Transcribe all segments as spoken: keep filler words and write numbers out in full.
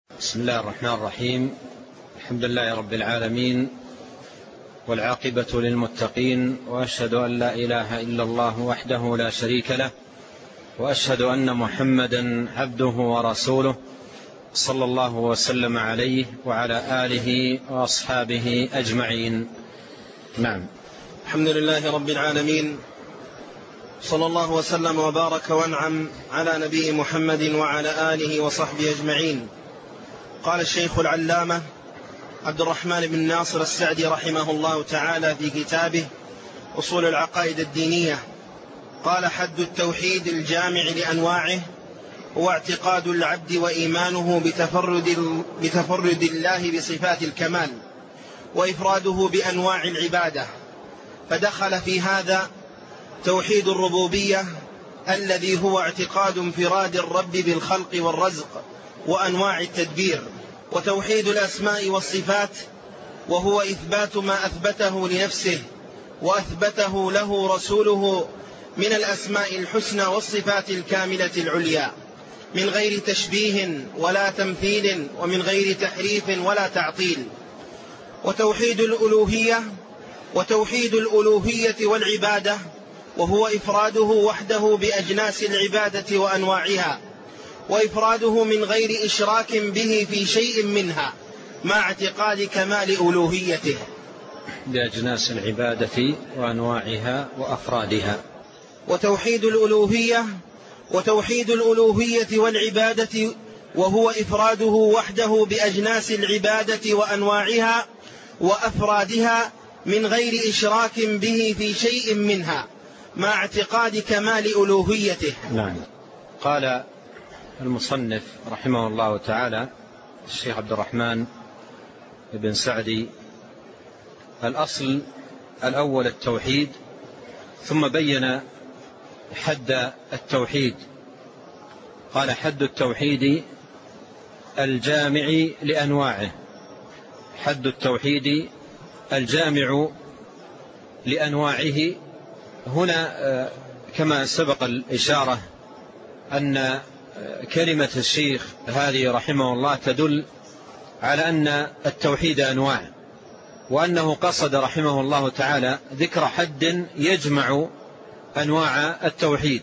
بسم الله الرحمن الرحيم. الحمد لله رب العالمين، والعاقبة للمتقين، وأشهد أن لا إله إلا الله وحده لا شريك له، وأشهد أن محمدا عبده ورسوله، صلى الله وسلم عليه وعلى آله وأصحابه أجمعين. نعم. الحمد لله رب العالمين، صلى الله وسلم وبارك وانعم على نبي محمد وعلى آله وصحبه أجمعين. قال الشيخ العلامة عبد الرحمن بن ناصر السعدي رحمه الله تعالى في كتابه أصول العقائد الدينية، قال: حد التوحيد الجامع لأنواعه هو اعتقاد العبد وإيمانه بتفرد, بتفرد الله بصفات الكمال وإفراده بأنواع العبادة، فدخل في هذا توحيد الربوبية الذي هو اعتقاد انفراد الرب بالخلق والرزق وأنواع التدبير، وتوحيد الأسماء والصفات وهو إثبات ما أثبته لنفسه وأثبته له رسوله من الأسماء الحسنى والصفات الكاملة العليا، من غير تشبيه ولا تمثيل ومن غير تحريف ولا تعطيل. وتوحيد الألوهية وتوحيد الألوهية والعبادة وهو إفراده وحده بأجناس العبادة وأنواعها، وإفراده من غير إشراك به في شيء منها مع اعتقاد كمال ألوهيته. بأجناس العبادة وأنواعها وأفرادها. وتوحيد الألوهية وتوحيد الألوهية والعبادة وهو إفراده وحده بأجناس العبادة وأنواعها وأفرادها من غير إشراك به في شيء منها مع اعتقاد كمال ألوهيته. نعم. قال المصنف رحمه الله تعالى الشيخ عبد الرحمن بن سعدي: الأصل الأول التوحيد، ثم بين حد التوحيد. قال: حد التوحيد الجامع لأنواعه. حد التوحيد الجامع لأنواعه. هنا كما سبق الإشارة أن كلمة الشيخ هذه رحمه الله تدل على أن التوحيد أنواع، وأنه قصد رحمه الله تعالى ذكر حد يجمع أنواع التوحيد،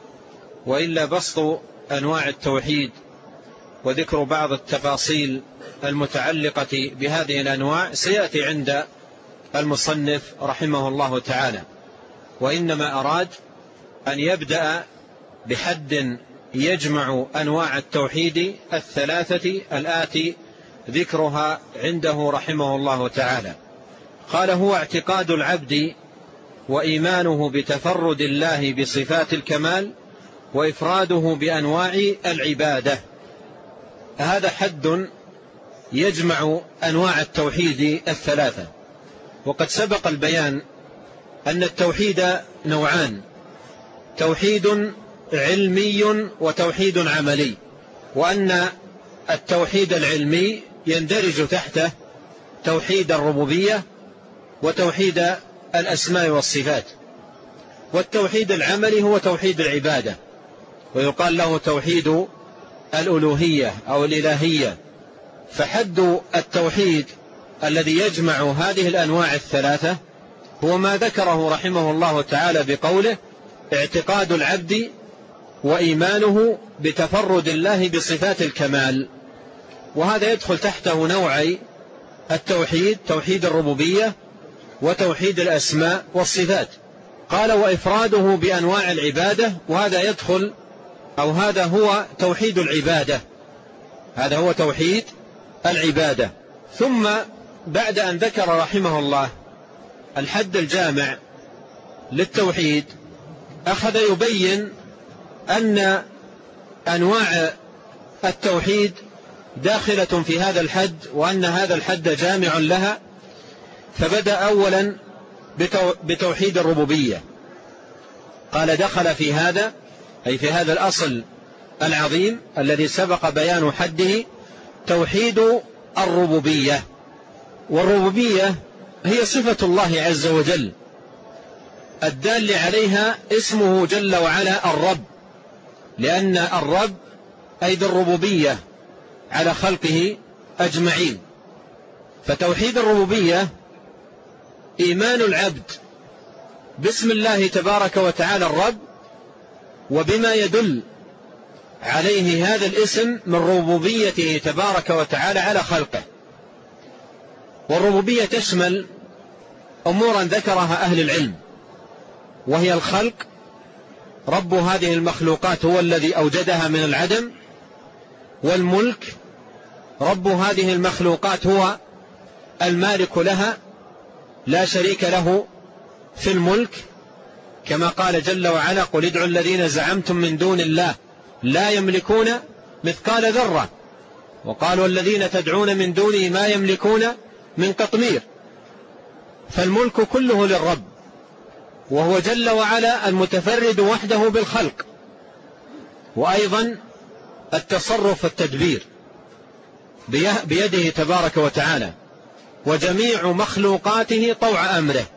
وإلا بسط أنواع التوحيد وذكر بعض التفاصيل المتعلقة بهذه الأنواع سيأتي عند المصنف رحمه الله تعالى، وإنما أراد أن يبدأ بحد يجمع أنواع التوحيد الثلاثة الآتي ذكرها عنده رحمه الله تعالى. قال: هو اعتقاد العبد وإيمانه بتفرد الله بصفات الكمال وإفراده بأنواع العبادة. هذا حد يجمع أنواع التوحيد الثلاثة. وقد سبق البيان أن التوحيد نوعان: توحيد علمي وتوحيد عملي، وأن التوحيد العلمي يندرج تحته توحيد الربوبية وتوحيد الأسماء والصفات، والتوحيد العملي هو توحيد العبادة، ويقال له توحيد الألوهية أو الإلهية. فحد التوحيد الذي يجمع هذه الأنواع الثلاثة هو ما ذكره رحمه الله تعالى بقوله: اعتقاد العبد وإيمانه بتفرد الله بصفات الكمال. وهذا يدخل تحته نوعي التوحيد: توحيد الربوبية وتوحيد الأسماء والصفات. قال: وإفراده بأنواع العبادة، وهذا يدخل أو هذا هو توحيد العبادة. هذا هو توحيد العبادة. ثم بعد أن ذكر رحمه الله الحد الجامع للتوحيد أخذ يبين أن أنواع التوحيد داخلة في هذا الحد، وأن هذا الحد جامع لها. فبدأ أولا بتوحيد الربوبية. قال: دخل في هذا أي في هذا الأصل العظيم الذي سبق بيان حده توحيد الربوبية. والربوبية هي صفة الله عز وجل الدال عليها اسمه جل وعلا الرب، لأن الرب أي ذو الربوبية على خلقه أجمعين. فتوحيد الربوبية إيمان العبد باسم الله تبارك وتعالى الرب وبما يدل عليه هذا الاسم من ربوبيته تبارك وتعالى على خلقه. والربوبية تشمل أمورا ذكرها أهل العلم، وهي الخلق، رب هذه المخلوقات هو الذي أوجدها من العدم، والملك، رب هذه المخلوقات هو المالك لها لا شريك له في الملك، كما قال جل وعلا: قل ادعوا الذين زعمتم من دون الله لا يملكون مثقال ذرة، وقالوا الذين تدعون من دونه ما يملكون من قطمير. فالملك كله للرب، وهو جل وعلا المتفرد وحده بالخلق، وأيضا التصرف والتدبير بيده تبارك وتعالى، وجميع مخلوقاته طوع أمره،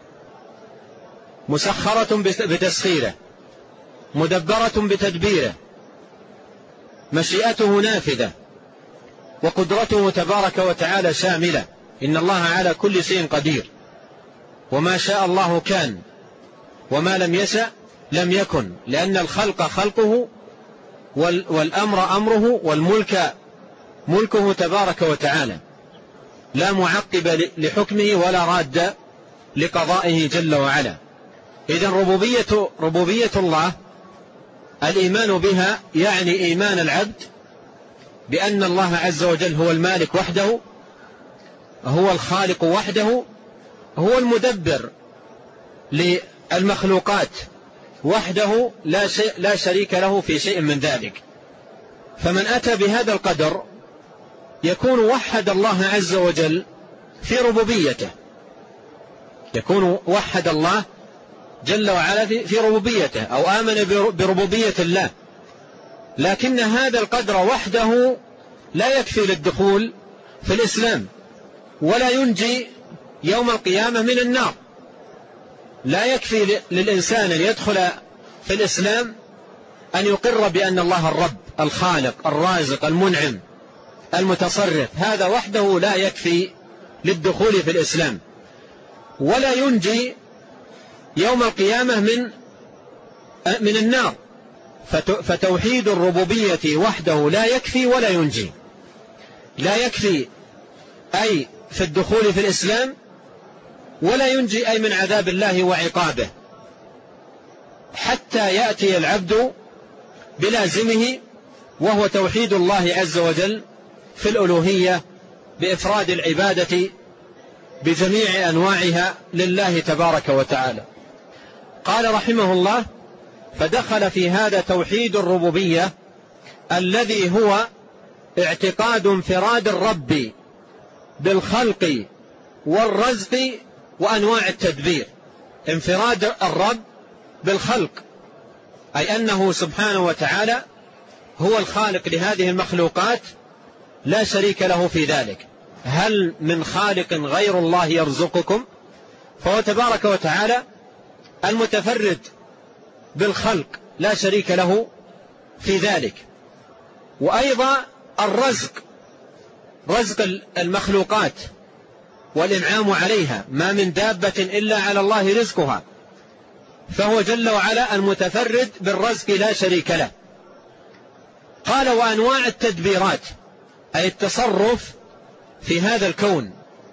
مسخرة بتسخيره، مدبرة بتدبيره، مشيئته نافذة، وقدرته تبارك وتعالى شاملة. إن الله على كل شيء قدير، وما شاء الله كان، وما لم يشأ لم يكن، لأن الخلق خلقه والأمر أمره والملك ملكه تبارك وتعالى، لا معقب لحكمه ولا راد لقضائه جل وعلا. إذن ربوبية, ربوبية الله الإيمان بها يعني إيمان العبد بأن الله عز وجل هو المالك وحده، هو الخالق وحده، هو المدبر للمخلوقات وحده، لا, شيء لا شريك له في شيء من ذلك. فمن أتى بهذا القدر يكون وحد الله عز وجل في ربوبيته، يكون وحد الله جل وعلا في ربوبيته، أو آمن بربوبية الله. لكن هذا القدر وحده لا يكفي للدخول في الإسلام، ولا ينجي يوم القيامة من النار. لا يكفي للإنسان أن يدخل في الإسلام أن يقر بأن الله الرب الخالق الرازق المنعم المتصرف، هذا وحده لا يكفي للدخول في الإسلام، ولا ينجي يوم القيامة من من النار. فتوحيد الربوبية وحده لا يكفي ولا ينجي، لا يكفي أي في الدخول في الإسلام، ولا ينجي أي من عذاب الله وعقابه، حتى يأتي العبد بلازمه، وهو توحيد الله عز وجل في الألوهية بإفراد العبادة بجميع أنواعها لله تبارك وتعالى. قال رحمه الله: فدخل في هذا توحيد الربوبية الذي هو اعتقاد انفراد الرب بالخلق والرزق وأنواع التدبير. انفراد الرب بالخلق، أي أنه سبحانه وتعالى هو الخالق لهذه المخلوقات، لا شريك له في ذلك. هل من خالق غير الله يرزقكم؟ فهو تبارك وتعالى المتفرد بالخلق، لا شريك له في ذلك. وأيضا الرزق، رزق المخلوقات والإنعام عليها، ما من دابة إلا على الله رزقها، فهو جل وعلا المتفرد بالرزق لا شريك له. قال: وأنواع التدبيرات، أي التصرف في هذا الكون.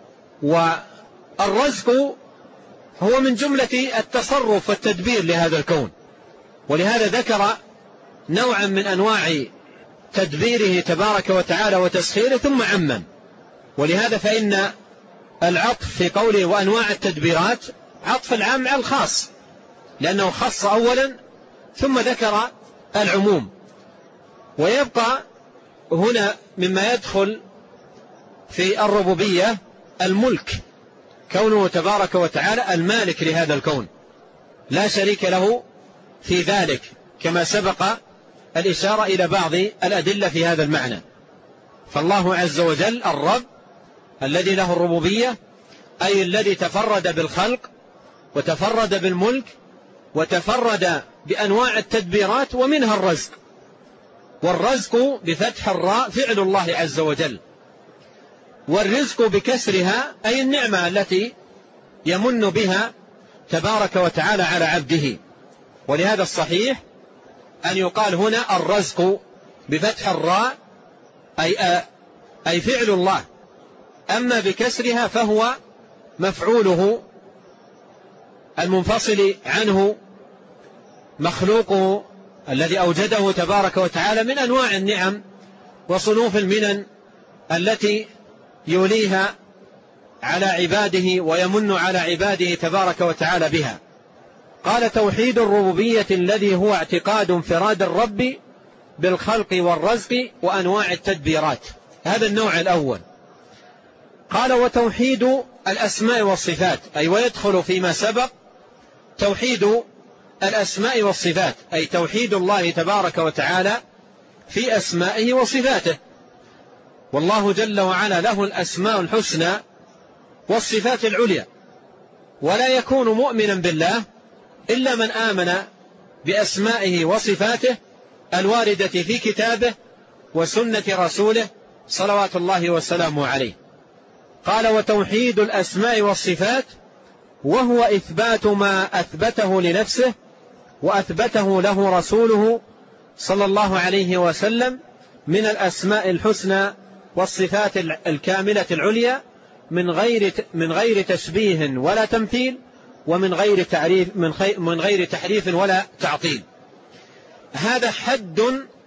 والرزق هو من جملة التصرف والتدبير لهذا الكون، ولهذا ذكر نوعا من أنواع تدبيره تبارك وتعالى وتسخيره ثم عمم. ولهذا فإن العطف في قوله وأنواع التدبيرات عطف العام على الخاص، لأنه خص أولا ثم ذكر العموم. ويبقى هنا مما يدخل في الربوبية الملك، كونه تبارك وتعالى المالك لهذا الكون، لا شريك له في ذلك، كما سبق الإشارة إلى بعض الأدلة في هذا المعنى. فالله عز وجل الرب الذي له الربوبية، أي الذي تفرد بالخلق وتفرد بالملك وتفرد بأنواع التدبيرات ومنها الرزق. والرزق بفتح الراء فعل الله عز وجل، والرزق بكسرها أي النعمة التي يمن بها تبارك وتعالى على عبده. ولهذا الصحيح أن يقال هنا الرزق بفتح الراء أي, أي فعل الله، أما بكسرها فهو مفعوله المنفصل عنه مخلوقه الذي أوجده تبارك وتعالى من أنواع النعم وصنوف المنن التي يوليها على عباده ويمن على عباده تبارك وتعالى بها. قال: توحيد الربوبية الذي هو اعتقاد انفراد الرب بالخلق والرزق وأنواع التدبيرات. هذا النوع الأول. قال: وتوحيد الأسماء والصفات، أي ويدخل فيما سبق توحيد الأسماء والصفات، أي توحيد الله تبارك وتعالى في أسمائه وصفاته. والله جل وعلا له الأسماء الحسنى والصفات العليا، ولا يكون مؤمنا بالله إلا من آمن بأسمائه وصفاته الواردة في كتابه وسنة رسوله صلوات الله وسلامه عليه. قال: وتوحيد الأسماء والصفات وهو إثبات ما أثبته لنفسه وأثبته له رسوله صلى الله عليه وسلم من الأسماء الحسنى والصفات الكاملة العليا من غير من غير تشبيه ولا تمثيل، ومن غير تعريف من, من غير تحريف ولا تعطيل. هذا حد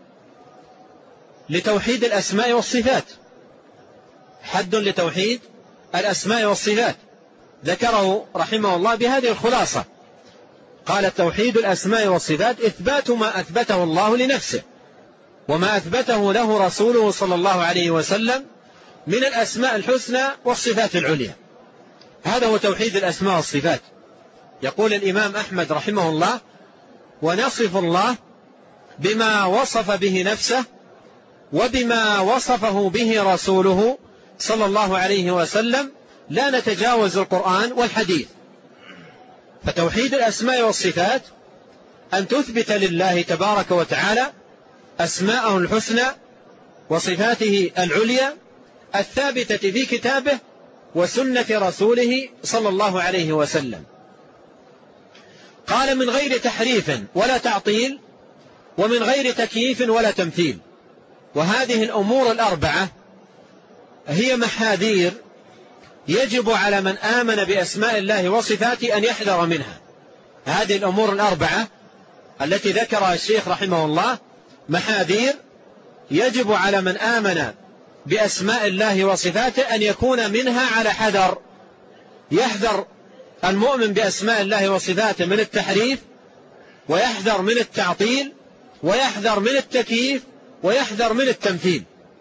لتوحيد الأسماء والصفات، حد لتوحيد الأسماء والصفات ذكره رحمه الله بهذه الخلاصة. قال: توحيد الأسماء والصفات إثبات ما أثبته الله لنفسه وما أثبته له رسوله صلى الله عليه وسلم من الأسماء الحسنى والصفات العليا. هذا هو توحيد الأسماء والصفات. يقول الإمام أحمد رحمه الله: ونصف الله بما وصف به نفسه وبما وصفه به رسوله صلى الله عليه وسلم، لا نتجاوز القرآن والحديث. فتوحيد الأسماء والصفات أن تثبت لله تبارك وتعالى أسماءه الحسنى وصفاته العليا الثابتة في كتابه وسنة رسوله صلى الله عليه وسلم. قال: من غير تحريف ولا تعطيل، ومن غير تكييف ولا تمثيل. وهذه الأمور الأربعة هي محاذير يجب على من آمن بأسماء الله وصفاته أن يحذر منها. هذه الأمور الأربعة التي ذكرها الشيخ رحمه الله محاذير يجب على من آمن بأسماء الله وصفاته أن يكون منها على حذر. يحذر المؤمن بأسماء الله وصفاته من التحريف، ويحذر من التعطيل، ويحذر من التكييف، ويحذر من التمثيل.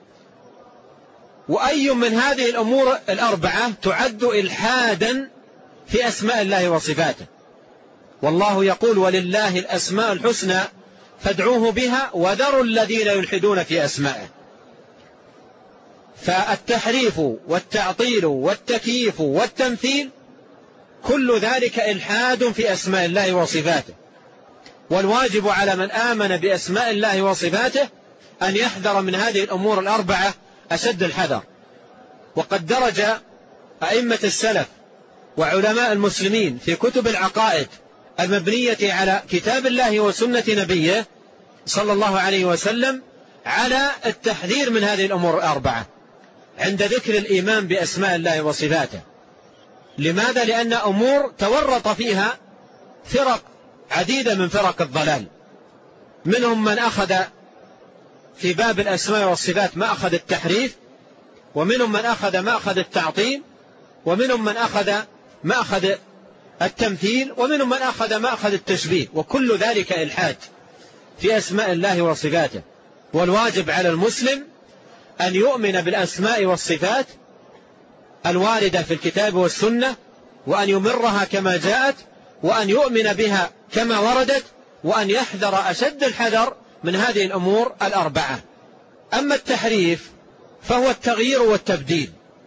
وأي من هذه الأمور الأربعة تعد إلحادا في أسماء الله وصفاته. والله يقول: ولله الأسماء الحسنى فادعوه بها وذروا الذين يلحدون في أسمائه. فالتحريف والتعطيل والتكييف والتمثيل كل ذلك إلحاد في أسماء الله وصفاته. والواجب على من آمن بأسماء الله وصفاته أن يحذر من هذه الأمور الأربعة أشد الحذر. وقد درج أئمة السلف وعلماء المسلمين في كتب العقائد المبنية على كتاب الله وسنة نبيه صلى الله عليه وسلم على التحذير من هذه الأمور الأربعة عند ذكر الإيمان بأسماء الله وصفاته. لماذا؟ لأن أمور تورط فيها فرق عديدة من فرق الضلال. منهم من أخذ في باب الأسماء والصفات ما أخذ التحريف، ومنهم من أخذ ما أخذ التعطيل، ومنهم من أخذ ما أخذ التمثيل، ومنهم من أخذ ما أخذ التشبيه. وكل ذلك إلحاد في أسماء الله وصفاته. والواجب على المسلم أن يؤمن بالأسماء والصفات الواردة في الكتاب والسنة، وأن يمرها كما جاءت، وأن يؤمن بها كما وردت، وأن يحذر أشد الحذر من هذه الأمور الأربعة. أما التحريف فهو التغيير والتبديل.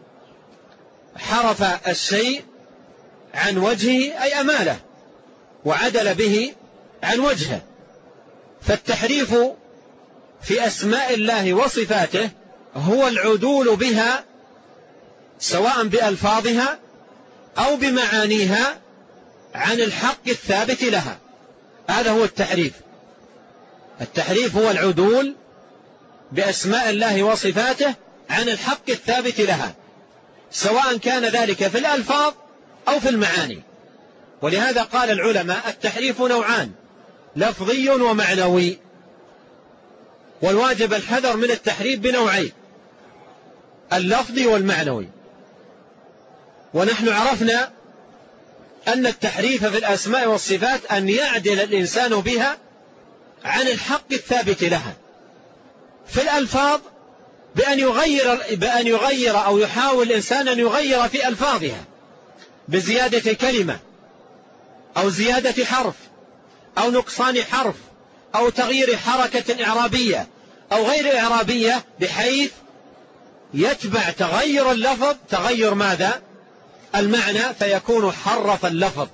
حرف الشيء عن وجهه أي أماله، وعدل به عن وجهه. فالتحريف في أسماء الله وصفاته هو العدول بها سواء بألفاظها أو بمعانيها عن الحق الثابت لها. هذا هو التحريف. التحريف هو العدول بأسماء الله وصفاته عن الحق الثابت لها، سواء كان ذلك في الألفاظ أو في المعاني. ولهذا قال العلماء التحريف نوعان، لفظي ومعنوي، والواجب الحذر من التحريف بنوعين، اللفظي والمعنوي. ونحن عرفنا أن التحريف في الأسماء والصفات أن يعدل الإنسان بها عن الحق الثابت لها. في الألفاظ بأن يغير, بأن يغير أو يحاول الإنسان أن يغير في ألفاظها بزيادة كلمة أو زيادة حرف أو نقصان حرف أو تغيير حركة إعرابية أو غير إعرابية، بحيث يتبع تغير اللفظ تغير ماذا؟ المعنى، فيكون حرف اللفظ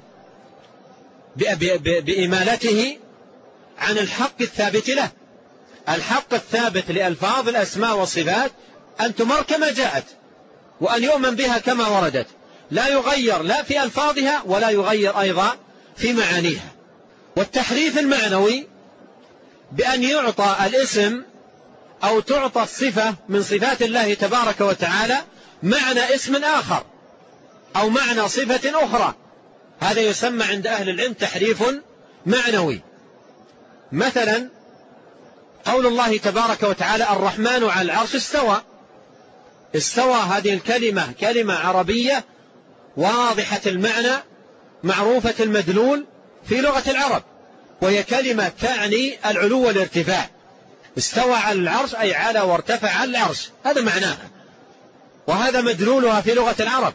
بإمالته عن الحق الثابت له. الحق الثابت لألفاظ الأسماء والصفات أن تمر كما جاءت وأن يؤمن بها كما وردت، لا يغير لا في ألفاظها ولا يغير أيضا في معانيها. والتحريف المعنوي بأن يعطى الاسم أو تعطى الصفة من صفات الله تبارك وتعالى معنى اسم آخر أو معنى صفة أخرى، هذا يسمى عند أهل العلم تحريف معنوي. مثلا قول الله تبارك وتعالى الرحمن على العرش استوى. استوى هذه الكلمة كلمة عربية واضحة المعنى معروفة المدلول في لغة العرب، وهي كلمة تعني العلو والارتفاع. استوى على العرش أي على وارتفع على العرش، هذا معناها، وهذا مدلولها في لغة العرب.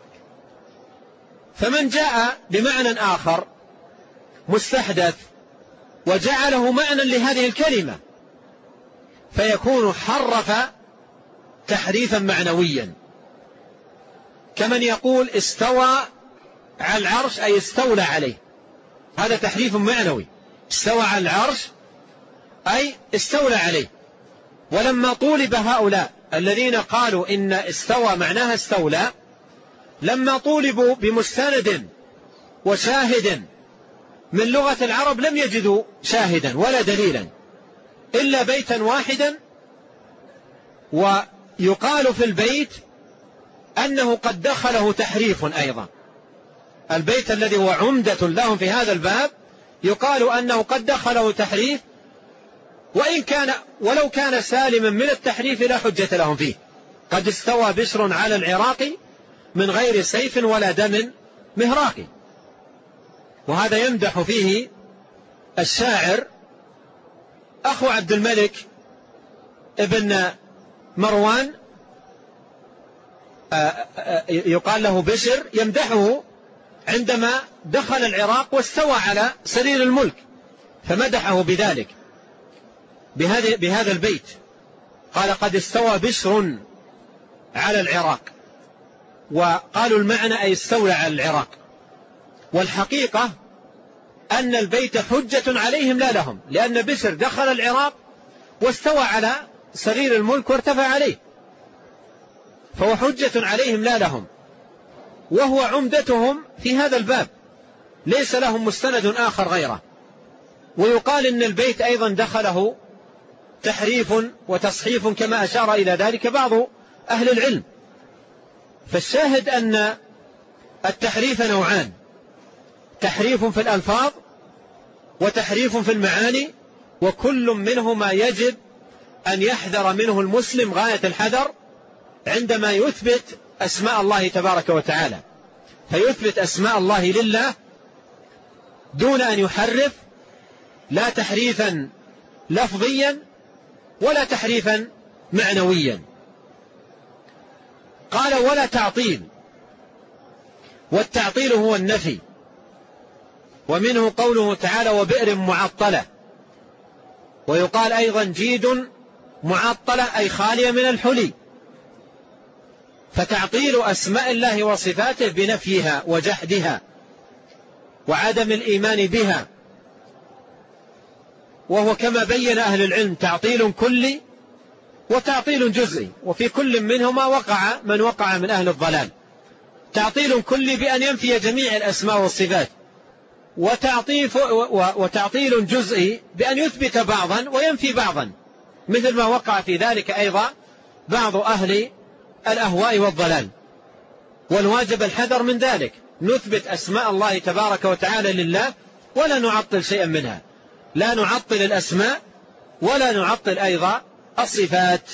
فمن جاء بمعنى آخر مستحدث وجعله معنى لهذه الكلمة فيكون حرف تحريفا معنويا، كمن يقول استوى على العرش أي استولى عليه، هذا تحريف معنوي. استوى على العرش أي استولى عليه. ولما طولب هؤلاء الذين قالوا إن استوى معناها استولى، لما طولبوا بمستند وشاهد من لغة العرب لم يجدوا شاهدا ولا دليلا إلا بيتا واحدا، ويقال في البيت أنه قد دخله تحريف أيضا. البيت الذي هو عمدة لهم في هذا الباب يقال أنه قد دخله تحريف، وإن كان ولو كان سالما من التحريف لا حجة لهم فيه. قد استوى بشر على العراق من غير سيف ولا دم مهراق. وهذا يمدح فيه الشاعر أخو عبد الملك ابن مروان، يقال له بشر، يمدحه عندما دخل العراق واستوى على سرير الملك، فمدحه بذلك بهذا بهذا البيت، قال قد استوى بشر على العراق، وقالوا المعنى أي استولى على العراق. والحقيقة أن البيت حجة عليهم لا لهم، لأن بشر دخل العراق واستوى على سرير الملك وارتفع عليه، فهو حجة عليهم لا لهم، وهو عمدتهم في هذا الباب، ليس لهم مستند آخر غيره. ويقال إن البيت أيضا دخله تحريف وتصحيف كما أشار إلى ذلك بعض أهل العلم. فالشاهد أن التحريف نوعان، تحريف في الألفاظ وتحريف في المعاني، وكل منهما يجب أن يحذر منه المسلم غاية الحذر عندما يثبت أسماء الله تبارك وتعالى، فيثبت أسماء الله لله دون أن يحرف، لا تحريفا لفظيا ولا تحريفا معنويا. قال ولا تعطيل، والتعطيل هو النفي، ومنه قوله تعالى وبئر معطلة، ويقال أيضا جيد معطلة أي خالية من الحلي. فتعطيل أسماء الله وصفاته بنفيها وجحدها وعدم الإيمان بها وهو كما بين أهل العلم تعطيل كلي وتعطيل جزئي، وفي كل منهما وقع من وقع من أهل الضلال. تعطيل كلي بأن ينفي جميع الأسماء والصفات، وتعطيل جزئي بأن يثبت بعضا وينفي بعضا، مثل ما وقع في ذلك أيضا بعض أهل الأهواء والضلال. والواجب الحذر من ذلك، نثبت أسماء الله تبارك وتعالى لله ولا نعطل شيئا منها، لا نعطل الأسماء ولا نعطل أيضا الصفات.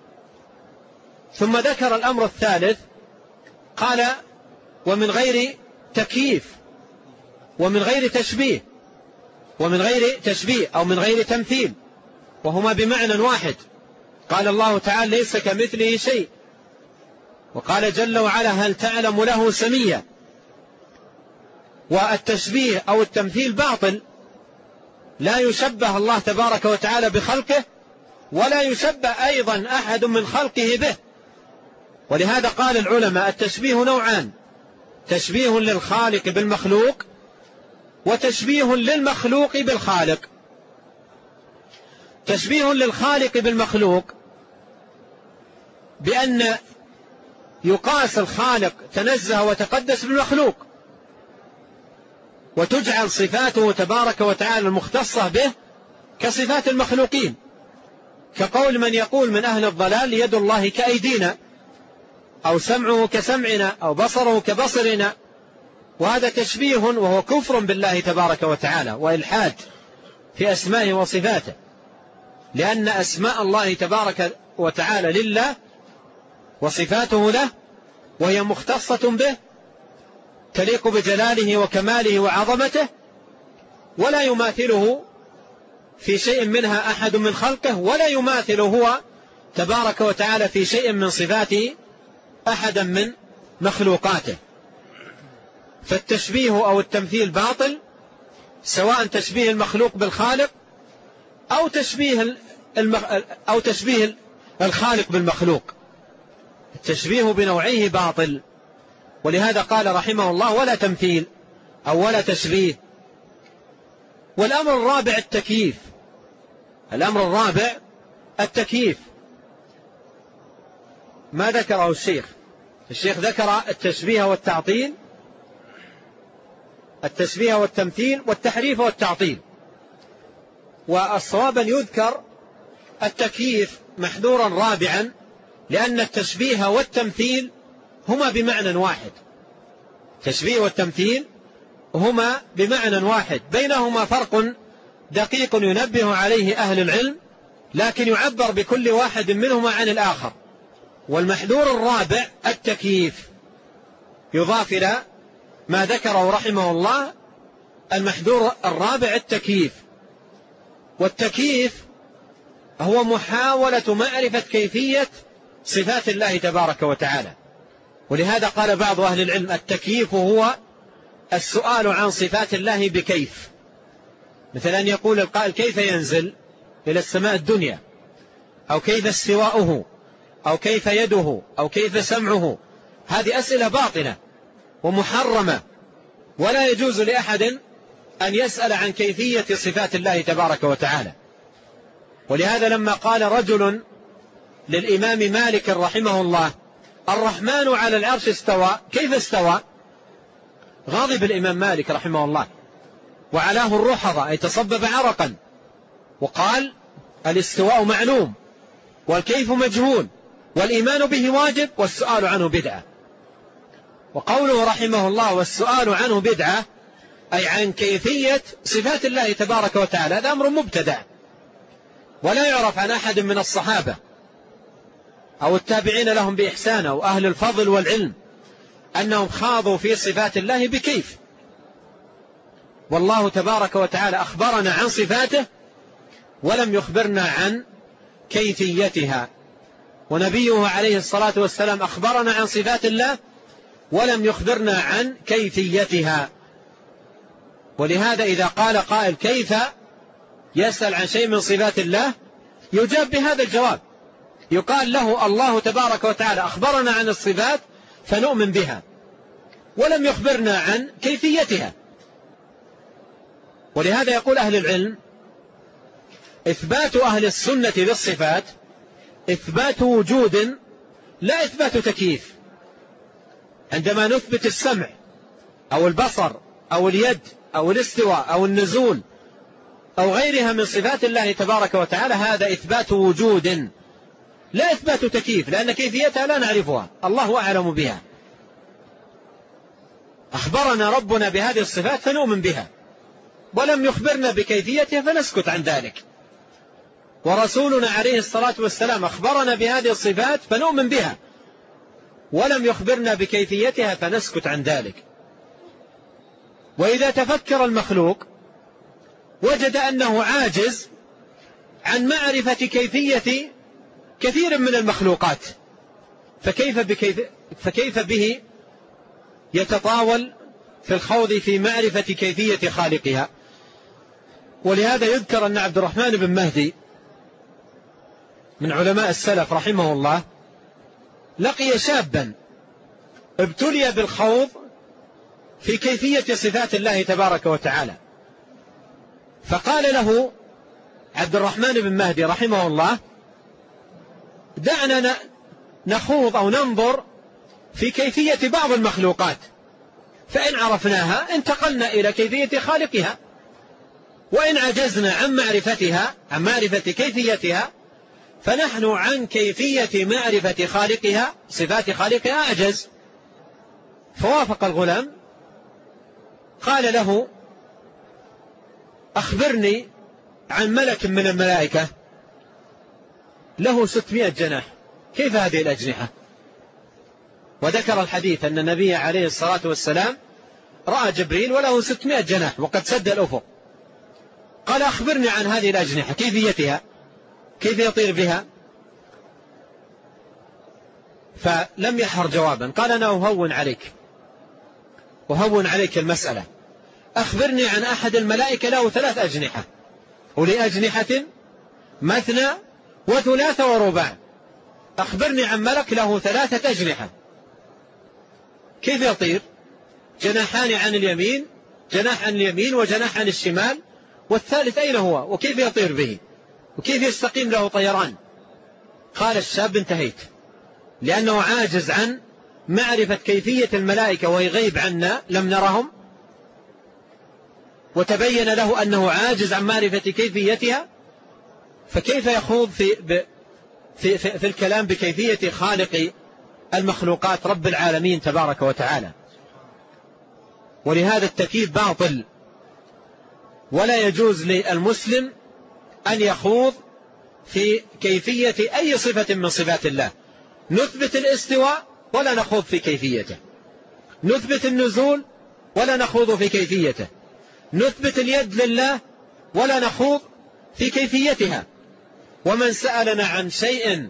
ثم ذكر الأمر الثالث، قال ومن غير تكييف ومن غير تشبيه، ومن غير تشبيه أو من غير تمثيل، وهما بمعنى واحد. قال الله تعالى ليس كمثله شيء، وقال جل وعلا هل تعلم له سميا. والتشبيه أو التمثيل باطل، لا يشبه الله تبارك وتعالى بخلقه ولا يشبه أيضا أحد من خلقه به. ولهذا قال العلماء التشبيه نوعان، تشبيه للخالق بالمخلوق وتشبيه للمخلوق بالخالق. تشبيه للخالق بالمخلوق بأن يقاس الخالق تنزه وتقدس بالمخلوق، وتجعل صفاته تبارك وتعالى المختصة به كصفات المخلوقين، كقول من يقول من أهل الضلال يد الله كأيدينا، أو سمعه كسمعنا، أو بصره كبصرنا. وهذا تشبيه وهو كفر بالله تبارك وتعالى وإلحاد في أسمائه وصفاته، لأن أسماء الله تبارك وتعالى لله وصفاته له، وهي مختصة به تليق بجلاله وكماله وعظمته، ولا يماثله في شيء منها أحد من خلقه، ولا يماثل هو تبارك وتعالى في شيء من صفاته أحدا من مخلوقاته. فالتشبيه أو التمثيل باطل، سواء تشبيه المخلوق بالخالق أو تشبيه المخ... أو تشبيه الخالق بالمخلوق. التشبيه بنوعيه باطل، ولهذا قال رحمه الله ولا تمثيل أو ولا تشبيه. والأمر الرابع التكييف. الأمر الرابع التكييف. ما ذكره الشيخ؟ الشيخ ذكر التشبيه والتعطيل، التشبيه والتمثيل والتحريف والتعطيل. والصواب أن يذكر التكييف محذورا رابعا، لأن التشبيه والتمثيل هما بمعنى واحد. التشبيه والتمثيل هما بمعنى واحد، بينهما فرق دقيق ينبه عليه أهل العلم، لكن يعبر بكل واحد منهما عن الآخر. والمحذور الرابع التكييف، يضاف إلى ما ذكره رحمه الله المحذور الرابع التكييف. والتكييف هو محاولة معرفة كيفية صفات الله تبارك وتعالى. ولهذا قال بعض أهل العلم التكييف هو السؤال عن صفات الله بكيف. مثلا أن يقول القائل كيف ينزل إلى السماء الدنيا، أو كيف استواؤه، أو كيف يده، أو كيف سمعه. هذه أسئلة باطلة ومحرمة، ولا يجوز لأحد أن يسأل عن كيفية صفات الله تبارك وتعالى. ولهذا لما قال رجل للإمام مالك رحمه الله الرحمن على العرش استوى، كيف استوى؟ غاضب الإمام مالك رحمه الله وعلاه الرحضة، أي تصبب عرقا، وقال الاستواء معلوم والكيف مجهول والإيمان به واجب والسؤال عنه بدعة. وقوله رحمه الله والسؤال عنه بدعة أي عن كيفية صفات الله تبارك وتعالى، هذا أمر مبتدع، ولا يعرف عن أحد من الصحابة أو التابعين لهم بإحسان أو أهل الفضل والعلم أنهم خاضوا في صفات الله بكيف. والله تبارك وتعالى أخبرنا عن صفاته ولم يخبرنا عن كيفيتها، ونبيه عليه الصلاة والسلام أخبرنا عن صفات الله ولم يخبرنا عن كيفيتها. ولهذا إذا قال قائل كيف يسأل عن شيء من صفات الله، يجاب بهذا الجواب، يقال له الله تبارك وتعالى أخبرنا عن الصفات فنؤمن بها ولم يخبرنا عن كيفيتها. ولهذا يقول أهل العلم إثبات أهل السنة للصفات إثبات وجود لا إثبات تكييف. عندما نثبت السمع أو البصر أو اليد أو الاستواء أو النزول أو غيرها من صفات الله تبارك وتعالى هذا إثبات وجود لا إثبات تكييف، لأن كيفيتها لا نعرفها، الله أعلم بها. أخبرنا ربنا بهذه الصفات فنؤمن بها، ولم يخبرنا بكيفيتها فنسكت عن ذلك. ورسولنا عليه الصلاة والسلام أخبرنا بهذه الصفات فنؤمن بها، ولم يخبرنا بكيفيتها فنسكت عن ذلك. وإذا تفكر المخلوق وجد أنه عاجز عن معرفة كيفية كثير من المخلوقات، فكيف, بكيف فكيف به يتطاول في الخوض في معرفة كيفية خالقها؟ ولهذا يذكر أن عبد الرحمن بن مهدي من علماء السلف رحمه الله لقي شابا ابتلي بالخوض في كيفية صفات الله تبارك وتعالى، فقال له عبد الرحمن بن مهدي رحمه الله: دعنا نخوض أو ننظر في كيفية بعض المخلوقات، فإن عرفناها انتقلنا إلى كيفية خالقها، وإن عجزنا عن معرفتها عن معرفة كيفيتها فنحن عن كيفية معرفة خالقها صفات خالقها أعجز. فوافق الغلام، قال له: أخبرني عن ملك من الملائكة له ستمائة جناح، كيف هذه الأجنحة؟ وذكر الحديث أن النبي عليه الصلاة والسلام رأى جبريل وله ستمائة جناح وقد سد الأفق. قال: أخبرني عن هذه الأجنحة، كيفيتها، كيف يطير بها؟ فلم يحر جوابا، قال: أنا أهون عليك أهون عليك المسألة، أخبرني عن أحد الملائكة له ثلاث أجنحة، ولأجنحة مثنى وثلاث ورباع، أخبرني عن ملك له ثلاثة أجنحة، كيف يطير؟ جناحان عن اليمين، جناح عن اليمين وجناح عن الشمال، والثالث أين هو؟ وكيف يطير به؟ وكيف يستقيم له طيران؟ قال الشاب: انتهيت، لأنه عاجز عن معرفة كيفية الملائكة وهي غيب عنا، لم نرهم، وتبين له أنه عاجز عن معرفة كيفيتها، فكيف يخوض في, في, في, في الكلام بكيفية خالق المخلوقات رب العالمين تبارك وتعالى؟ ولهذا التكييف باطل، ولا يجوز للمسلم أن يخوض في كيفية أي صفة من صفات الله. نثبت الاستواء ولا نخوض في كيفيته، نثبت النزول ولا نخوض في كيفيته، نثبت اليد لله ولا نخوض في كيفيتها. ومن سألنا عن شيء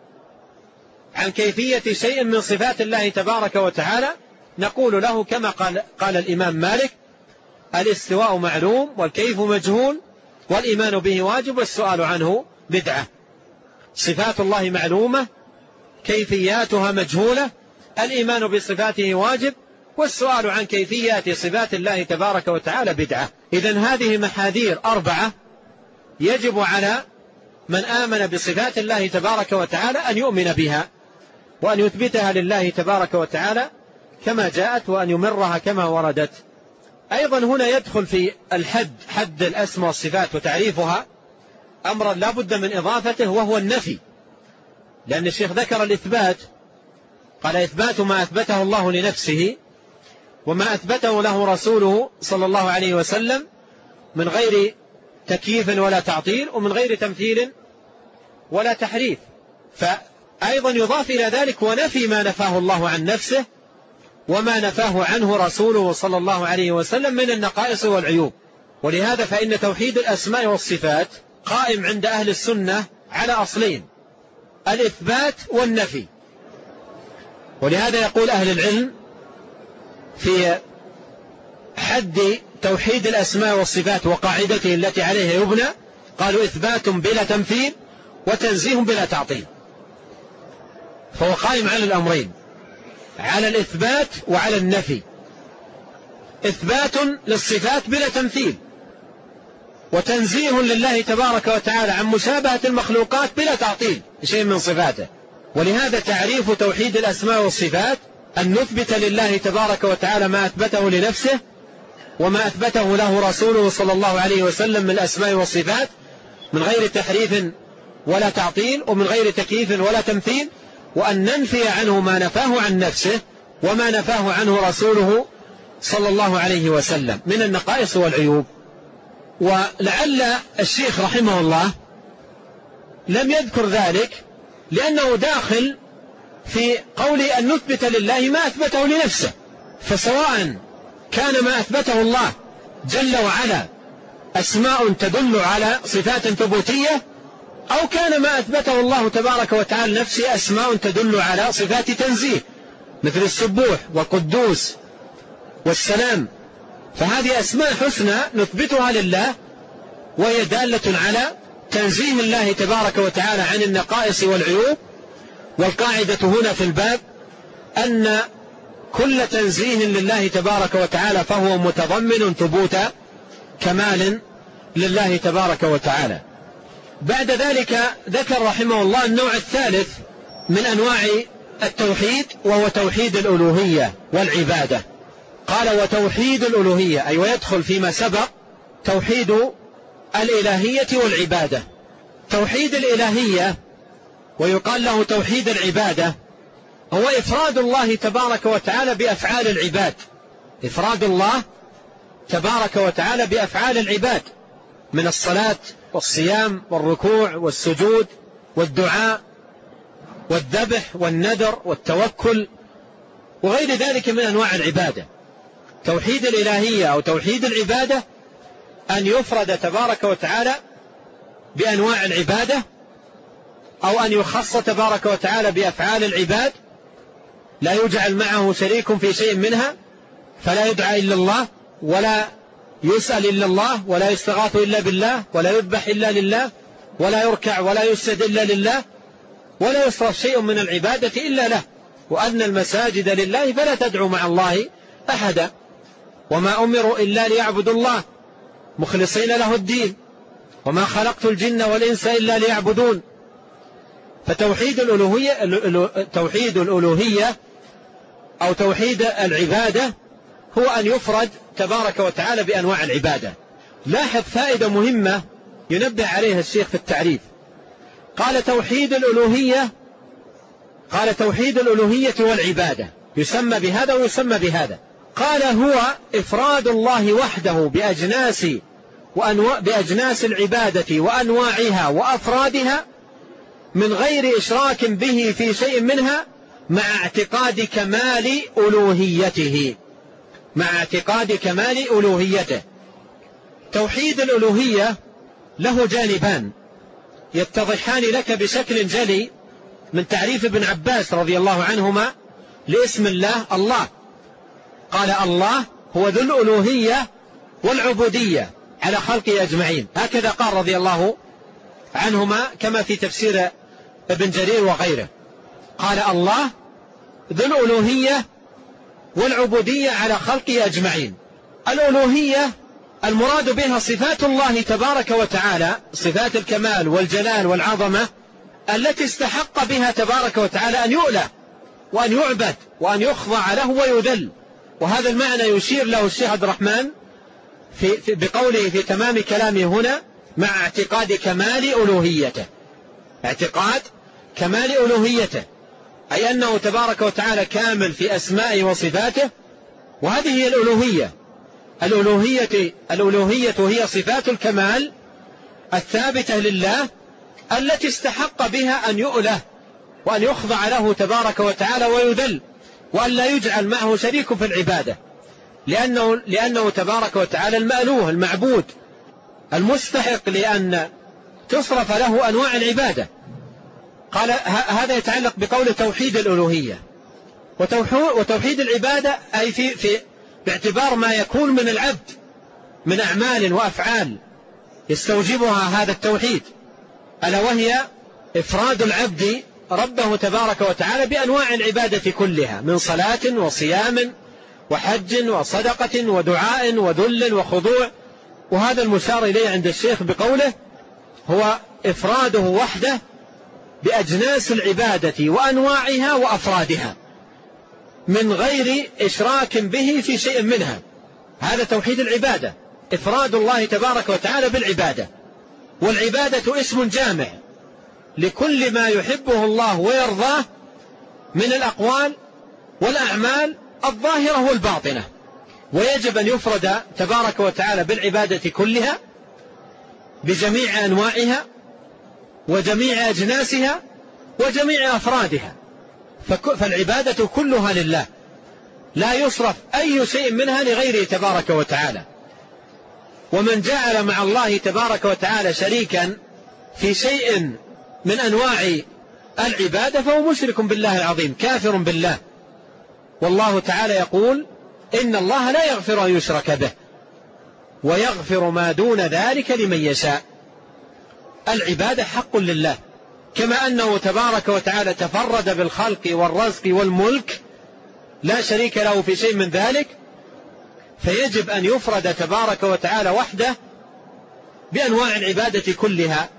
عن كيفية شيء من صفات الله تبارك وتعالى نقول له كما قال, قال الإمام مالك: الاستواء معلوم والكيف مجهول والإيمان به واجب والسؤال عنه بدعة. صفات الله معلومة، كيفياتها مجهولة، الإيمان بصفاته واجب، والسؤال عن كيفيات صفات الله تبارك وتعالى بدعة. إذن هذه محاذير أربعة يجب على من آمن بصفات الله تبارك وتعالى أن يؤمن بها، وأن يثبتها لله تبارك وتعالى كما جاءت، وأن يمرها كما وردت. أيضا هنا يدخل في الحد، حد الأسماء والصفات وتعريفها، أمرا لا بد من إضافته، وهو النفي، لأن الشيخ ذكر الإثبات، قال: إثبات ما أثبته الله لنفسه وما أثبته له رسوله صلى الله عليه وسلم من غير تكييف ولا تعطيل، ومن غير تمثيل ولا تحريف. فأيضا يضاف إلى ذلك ونفي ما نفاه الله عن نفسه وما نفاه عنه رسوله صلى الله عليه وسلم من النقائص والعيوب. ولهذا فإن توحيد الأسماء والصفات قائم عند أهل السنة على أصلين: الإثبات والنفي. ولهذا يقول أهل العلم في حد توحيد الأسماء والصفات وقاعدته التي عليها يبنى، قالوا: إثبات بلا تمثيل وتنزيه بلا تعطيل. فهو قائم على الأمرين، على الإثبات وعلى النفي. إثبات للصفات بلا تمثيل، وتنزيه لله تبارك وتعالى عن مشابهة المخلوقات بلا تعطيل شيء من صفاته. ولهذا تعريف توحيد الأسماء والصفات أن نثبت لله تبارك وتعالى ما أثبته لنفسه وما أثبته له رسوله صلى الله عليه وسلم من الأسماء والصفات من غير تحريف ولا تعطيل ومن غير تكييف ولا تمثيل، وأن ننفي عنه ما نفاه عن نفسه وما نفاه عنه رسوله صلى الله عليه وسلم من النقائص والعيوب. ولعل الشيخ رحمه الله لم يذكر ذلك لأنه داخل في قول أن نثبت لله ما أثبته لنفسه، فسواء كان ما أثبته الله جل وعلا أسماء تدل على صفات ثبوتية، أو كان ما أثبته الله تبارك وتعالى لنفسه أسماء تدل على صفات تنزيه مثل السبوح والقدوس والسلام، فهذه أسماء حسنى نثبتها لله وهي دالة على تنزيه الله تبارك وتعالى عن النقائص والعيوب. والقاعدة هنا في الباب أن كل تنزيه لله تبارك وتعالى فهو متضمن ثبوت كمال لله تبارك وتعالى. بعد ذلك ذكر رحمه الله النوع الثالث من أنواع التوحيد وهو توحيد الألوهية والعبادة. قال وتوحيد الألوهية أي ويدخل فيما سبق توحيد الإلهية والعبادة. توحيد الإلهية ويقال له توحيد العبادة هو إفراد الله تبارك وتعالى بأفعال العباد، إفراد الله تبارك وتعالى بأفعال العباد من الصلاة والصيام والركوع والسجود والدعاء والذبح والنذر والتوكل وغير ذلك من أنواع العبادة. توحيد الإلهية أو توحيد العبادة أن يفرد تبارك وتعالى بأنواع العبادة، أو أن يخص تبارك وتعالى بأفعال العباد لا يجعل معه شريك في شيء منها، فلا يدعى إلا الله ولا يسأل إلا الله ولا يستغاث إلا بالله ولا يذبح إلا لله ولا يركع ولا يسجد إلا لله ولا يصرف شيء من العبادة إلا له، وأن المساجد لله فلا تدعوا مع الله أحدا، وما أمروا إلا ليعبدوا الله مخلصين له الدين وما خلقت الجن والإنس إلا ليعبدون. فتوحيد الألوهية توحيد الألوهية أو توحيد العبادة هو أن يفرد تبارك وتعالى بأنواع العبادة. لاحظ فائدة مهمة ينبه عليها الشيخ في التعريف. قال توحيد الألوهية قال توحيد الألوهية والعبادة يسمى بهذا ويسمى بهذا. قال هو إفراد الله وحده بأجناس وأنواع بأجناس العبادة وأنواعها وأفرادها من غير إشراك به في شيء منها مع اعتقاد كمال ألوهيته مع اعتقاد كمال ألوهيته. توحيد الألوهية له جانبان يتضحان لك بشكل جلي من تعريف ابن عباس رضي الله عنهما لاسم الله الله. قال الله هو ذو الألوهية والعبودية على خلقه أجمعين، هكذا قال رضي الله عنهما كما في تفسير ابن جرير وغيره. قال الله ذو الألوهية والعبودية على خلقه أجمعين. الألوهية المراد بها صفات الله تبارك وتعالى، صفات الكمال والجلال والعظمة التي استحق بها تبارك وتعالى أن يؤله وأن يعبد وأن يخضع له ويذل. وهذا المعنى يشير له الشيخ عبد الرحمن في في بقوله في تمام كلامه هنا مع اعتقاد كمال ألوهيته. اعتقاد كمال ألوهيته أي أنه تبارك وتعالى كامل في أسمائه وصفاته، وهذه هي الألوهية. الألوهية الألوهية هي صفات الكمال الثابتة لله التي استحق بها أن يؤله وأن يخضع له تبارك وتعالى ويذل، وأن لا يجعل معه شريك في العبادة، لأنه, لأنه تبارك وتعالى المألوه المعبود المستحق لأن تصرف له أنواع العبادة. قال هذا يتعلق بقول توحيد الألوهية. وتوحيد العبادة أي في, في باعتبار ما يكون من العبد من أعمال وأفعال يستوجبها هذا التوحيد، ألا وهي إفراد العبد ربه تبارك وتعالى بأنواع العبادة كلها من صلاة وصيام وحج وصدقة ودعاء وذل وخضوع وهذا المشار إليه عند الشيخ بقوله هو إفراده وحده بأجناس العبادة وأنواعها وأفرادها من غير إشراك به في شيء منها. هذا توحيد العبادة، إفراد الله تبارك وتعالى بالعبادة. والعبادة اسم جامع لكل ما يحبه الله ويرضاه من الأقوال والأعمال الظاهرة والباطنة، ويجب أن يفرد تبارك وتعالى بالعبادة كلها بجميع أنواعها وجميع أجناسها وجميع أفرادها. فالعبادة كلها لله، لا يصرف أي شيء منها لغيره تبارك وتعالى. ومن جعل مع الله تبارك وتعالى شريكا في شيء من أنواع العبادة فهو مشرك بالله العظيم، كافر بالله. والله تعالى يقول إن الله لا يغفر أن يشرك به ويغفر ما دون ذلك لمن يشاء. العبادة حق لله، كما أنه تبارك وتعالى تفرد بالخلق والرزق والملك لا شريك له في شيء من ذلك، فيجب أن يفرد تبارك وتعالى وحده بأنواع العبادة كلها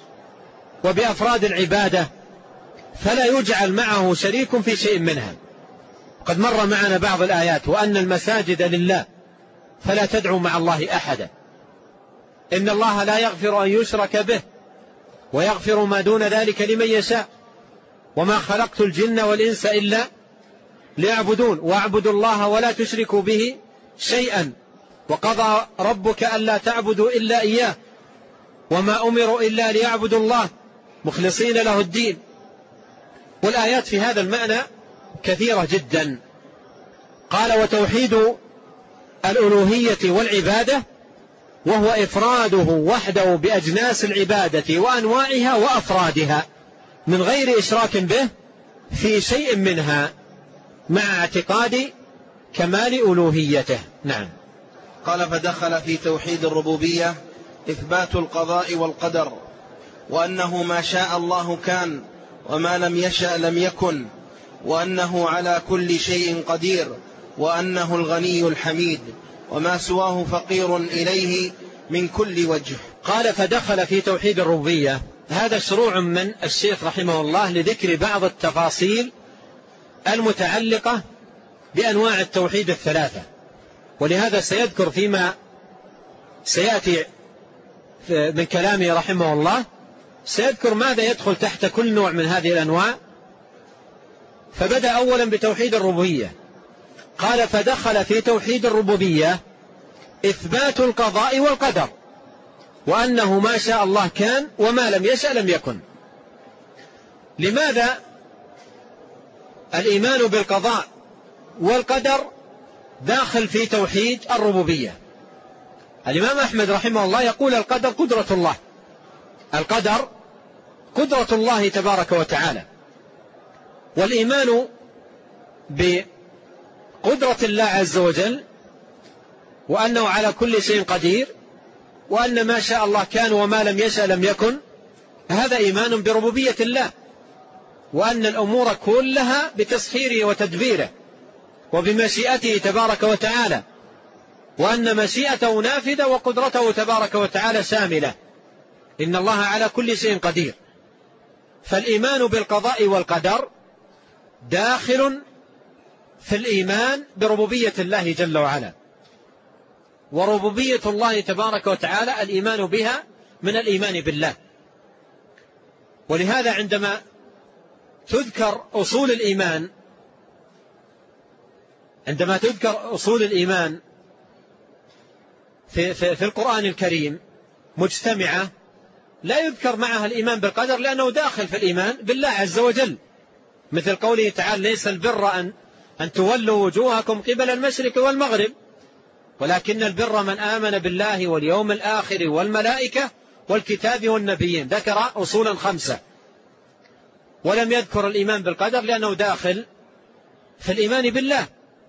وبأفراد العبادة، فلا يجعل معه شريك في شيء منها. قد مر معنا بعض الآيات: وأن المساجد لله فلا تدعوا مع الله أحدا، إن الله لا يغفر أن يشرك به ويغفر ما دون ذلك لمن يشاء، وما خلقت الجن والإنس إلا ليعبدون واعبدوا الله ولا تشركوا به شيئا وقضى ربك ألا تعبدوا إلا إياه وما أمروا إلا ليعبدوا الله مخلصين له الدين. والآيات في هذا المعنى كثيرة جدا. قال: وتوحيد الألوهية والعبادة وهو إفراده وحده بأجناس العبادة وأنواعها وأفرادها من غير إشراك به في شيء منها، مع اعتقاد كمال ألوهيته. نعم. قال: فدخل في توحيد الربوبية إثبات القضاء والقدر، وأنه ما شاء الله كان وما لم يشأ لم يكن، وأنه على كل شيء قدير، وأنه الغني الحميد، وما سواه فقير إليه من كل وجه. قال: فدخل في توحيد الربوبية. هذا شروع من الشيخ رحمه الله لذكر بعض التفاصيل المتعلقة بأنواع التوحيد الثلاثة، ولهذا سيذكر فيما سيأتي من كلامه رحمه الله، سيذكر ماذا يدخل تحت كل نوع من هذه الأنواع. فبدأ أولا بتوحيد الربوبية. قال: فدخل في توحيد الربوبية إثبات القضاء والقدر، وأنه ما شاء الله كان وما لم يشأ لم يكن. لماذا الإيمان بالقضاء والقدر داخل في توحيد الربوبية؟ الإمام أحمد رحمه الله يقول: القدر قدرة الله، القدر قدرة الله تبارك وتعالى. والإيمان بقدرة الله عز وجل وأنه على كل شيء قدير، وأن ما شاء الله كان وما لم يشأ لم يكن، هذا إيمان بربوبية الله، وأن الأمور كلها بتسخيره وتدبيره وبمشيئته تبارك وتعالى، وأن مشيئته نافذة وقدرته تبارك وتعالى شاملة. إن الله على كل شيء قدير. فالإيمان بالقضاء والقدر داخل في الإيمان بربوبية الله جل وعلا، وربوبية الله تبارك وتعالى الإيمان بها من الإيمان بالله. ولهذا عندما تذكر أصول الإيمان عندما تذكر أصول الإيمان في, في, في القرآن الكريم مجتمعة، لا يذكر معها الإيمان بالقدر لأنه داخل في الإيمان بالله عز وجل، مثل قوله تعالى: ليس البر أن, أن تولوا وجوهكم قبل المشرق والمغرب ولكن البر من آمن بالله واليوم الآخر والملائكة والكتاب والنبيين. ذكر أصولا خمسة ولم يذكر الإيمان بالقدر لأنه داخل في الإيمان بالله.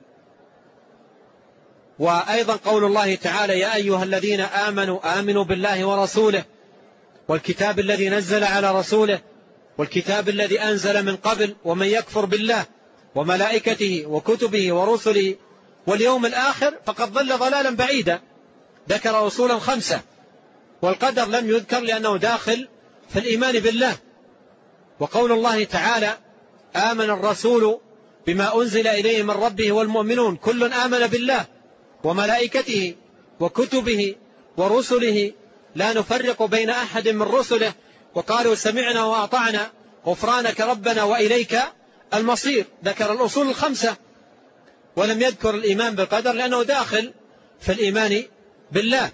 وأيضا قول الله تعالى: يا أيها الذين آمنوا آمنوا بالله ورسوله والكتاب الذي نزل على رسوله والكتاب الذي أنزل من قبل ومن يكفر بالله وملائكته وكتبه ورسله واليوم الآخر فقد ضل ضلالا بعيدا. ذكر أصولا خمسة، والقدر لم يذكر لأنه داخل في الإيمان بالله. وقول الله تعالى: آمن الرسول بما أنزل إليه من ربه والمؤمنون كل آمن بالله وملائكته وكتبه ورسله لا نفرق بين أحد من رسله وقالوا سمعنا وأطعنا غفرانك ربنا وإليك المصير. ذكر الأصول الخمسة ولم يذكر الإيمان بالقدر لأنه داخل في الإيمان بالله.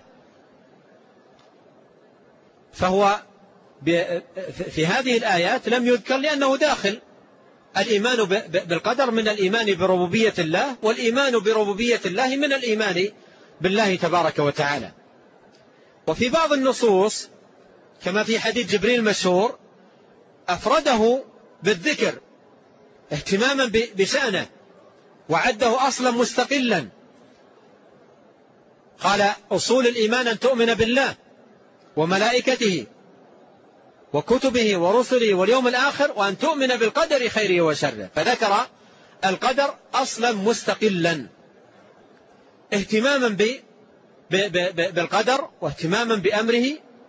فهو في هذه الآيات لم يذكر لأنه داخل الإيمان بالقدر من الإيمان بربوبية الله، والإيمان بربوبية الله من الإيمان بالله تبارك وتعالى. وفي بعض النصوص كما في حديث جبريل المشهور أفرده بالذكر اهتماما بشأنه وعده أصلا مستقلا. قال: أصول الإيمان أن تؤمن بالله وملائكته وكتبه ورسله واليوم الآخر وأن تؤمن بالقدر خيره وشره. فذكر القدر أصلا مستقلا اهتماما ب بالقدر واهتماما بأمره،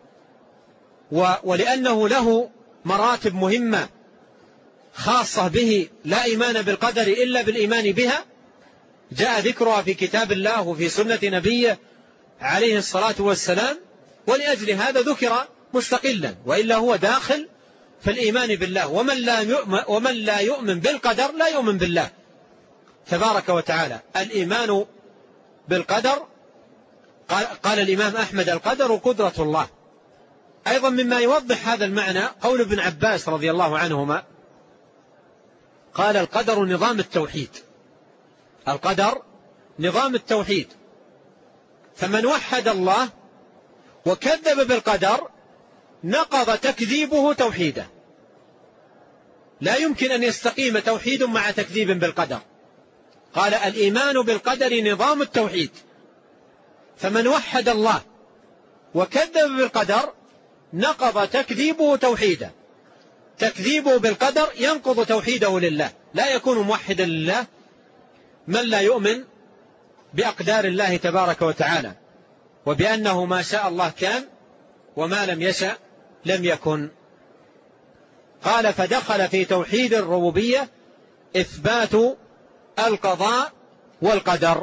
ولأنه له مراتب مهمة خاصة به لا إيمان بالقدر إلا بالإيمان بها، جاء ذكرها في كتاب الله وفي سنة نبيه عليه الصلاة والسلام، ولأجل هذا ذكر مستقلا، وإلا هو داخل في الإيمان بالله. ومن لا يؤمن, ومن لا يؤمن بالقدر لا يؤمن بالله تبارك وتعالى. الإيمان بالقدر قال, قال الإمام أحمد: القدر قدرة الله. أيضا مما يوضح هذا المعنى قول ابن عباس رضي الله عنهما قال: القدر نظام التوحيد. القدر نظام التوحيد، فمن وحد الله وكذب بالقدر نقض تكذيبه توحيده. لا يمكن أن يستقيم توحيد مع تكذيب بالقدر. قال: الإيمان بالقدر نظام التوحيد، فمن وحد الله وكذب بالقدر نقض تكذيبه توحيده. تكذيبه بالقدر ينقض توحيده لله، لا يكون موحدا لله من لا يؤمن بأقدار الله تبارك وتعالى، وبأنه ما شاء الله كان وما لم يشأ لم يكن. قال: فدخل في توحيد الربوبية إثبات القضاء والقدر،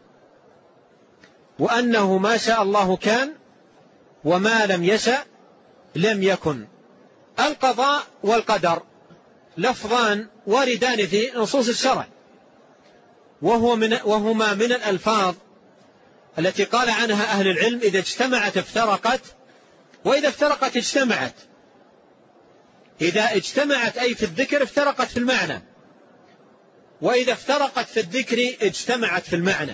وأنه ما شاء الله كان وما لم يشأ لم يكن. القضاء والقدر لفظان واردان في نصوص الشرع، وهو من وهما من الألفاظ التي قال عنها أهل العلم: إذا اجتمعت افترقت، وإذا افترقت اجتمعت. إذا اجتمعت أي في الذكر افترقت في المعنى، وإذا افترقت في الذكر اجتمعت في المعنى.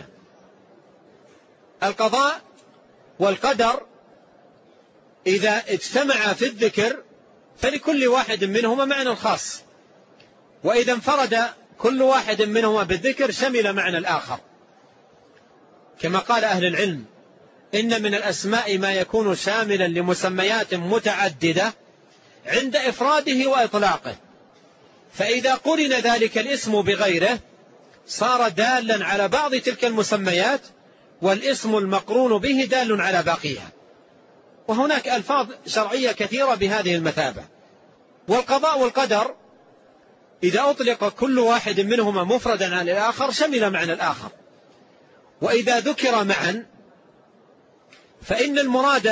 القضاء والقدر إذا اجتمع في الذكر فلكل واحد منهما معنى خاص، وإذا انفرد كل واحد منهما بالذكر شمل معنى الآخر. كما قال أهل العلم: إن من الأسماء ما يكون شاملا لمسميات متعددة عند إفراده وإطلاقه، فإذا قرن ذلك الاسم بغيره صار دالا على بعض تلك المسميات، والاسم المقرون به دال على باقيها. وهناك ألفاظ شرعية كثيرة بهذه المثابة. والقضاء والقدر إذا أطلق كل واحد منهما مفردا عن الآخر شمل معنى الآخر، وإذا ذكر معا فإن المراد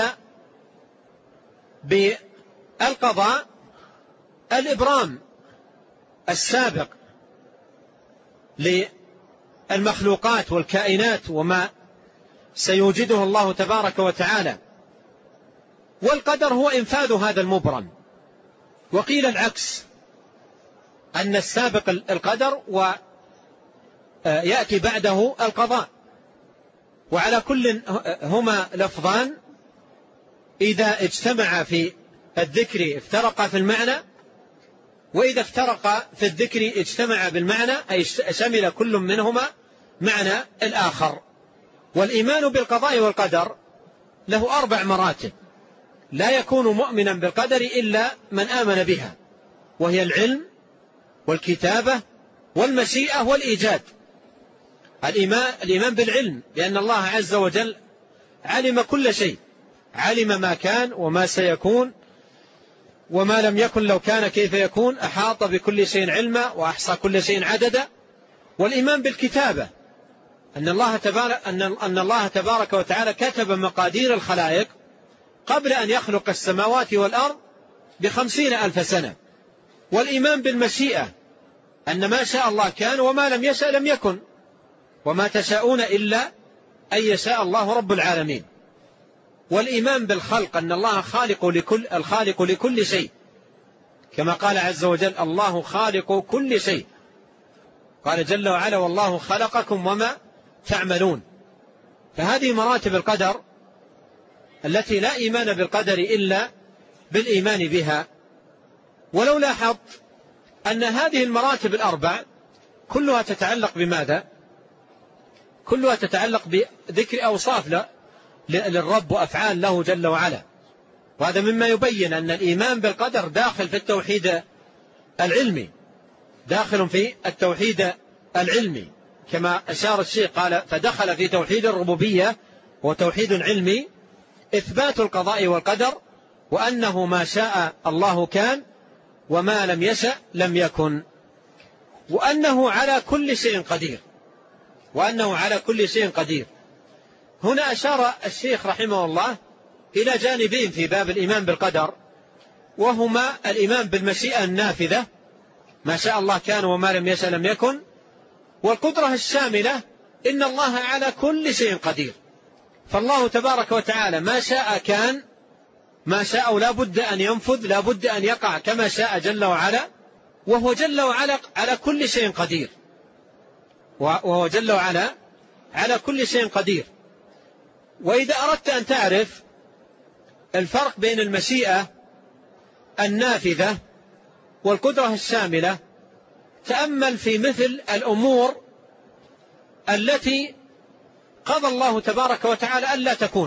بالقضاء الإبرام السابق للمخلوقات والكائنات وما سيوجده الله تبارك وتعالى، والقدر هو إنفاذ هذا المبرم. وقيل العكس، أن السابق القدر ويأتي بعده القضاء. وعلى كل هما لفظان إذا اجتمع في الذكر افترق في المعنى، وإذا افترق في الذكر اجتمع بالمعنى، أي شمل كل منهما معنى الآخر. والإيمان بالقضاء والقدر له أربع مراتب، لا يكون مؤمنا بالقدر إلا من آمن بها، وهي العلم والكتابة والمشيئة والإيجاد. الإيمان, الإيمان بالعلم، لأن الله عز وجل علم كل شيء، علم ما كان وما سيكون وما لم يكن لو كان كيف يكون، أحاط بكل شيء علما وأحصى كل شيء عددا. والإيمان بالكتابة، أن الله تبارك, أن أن الله تبارك وتعالى كتب مقادير الخلائق قبل أن يخلق السماوات والأرض بخمسين ألف سنة. والإيمان بالمشيئة، أن ما شاء الله كان وما لم يشأ لم يكن، وما تشاءون إلا أن يشاء الله رب العالمين. والإيمان بالخلق، أن الله خالق لكل الخالق لكل شيء، كما قال عز وجل الله خالق كل شيء، قال جل وعلا والله خلقكم وما تعملون. فهذه مراتب القدر التي لا إيمان بالقدر إلا بالإيمان بها. ولو لاحظت أن هذه المراتب الأربع كلها تتعلق بماذا؟ كلها تتعلق بذكر أوصاف للرب وأفعال له جل وعلا. وهذا مما يبين أن الإيمان بالقدر داخل في التوحيد العلمي، داخل في التوحيد العلمي كما أشار الشيخ، قال فدخل في توحيد الربوبية وتوحيد علمي، إثبات القضاء والقدر، وأنه ما شاء الله كان وما لم يشأ لم يكن، وأنه على كل شيء قدير، وأنه على كل شيء قدير. هنا أشار الشيخ رحمه الله إلى جانبين في باب الإيمان بالقدر، وهما الإيمان بالمشيئة النافذة، ما شاء الله كان وما لم يشأ لم يكن، والقدرة الشاملة، إن الله على كل شيء قدير. فالله تبارك وتعالى ما شاء كان، ما شاء لا بد أن ينفذ، لا بد أن يقع كما شاء جل وعلا، وهو جل وعلا على كل شيء قدير، وهو جل وعلا على كل شيء قدير. وإذا أردت أن تعرف الفرق بين المشيئة النافذة والقدرة الشاملة، تأمل في مثل الأمور التي قضى الله تبارك وتعالى ألا تكون،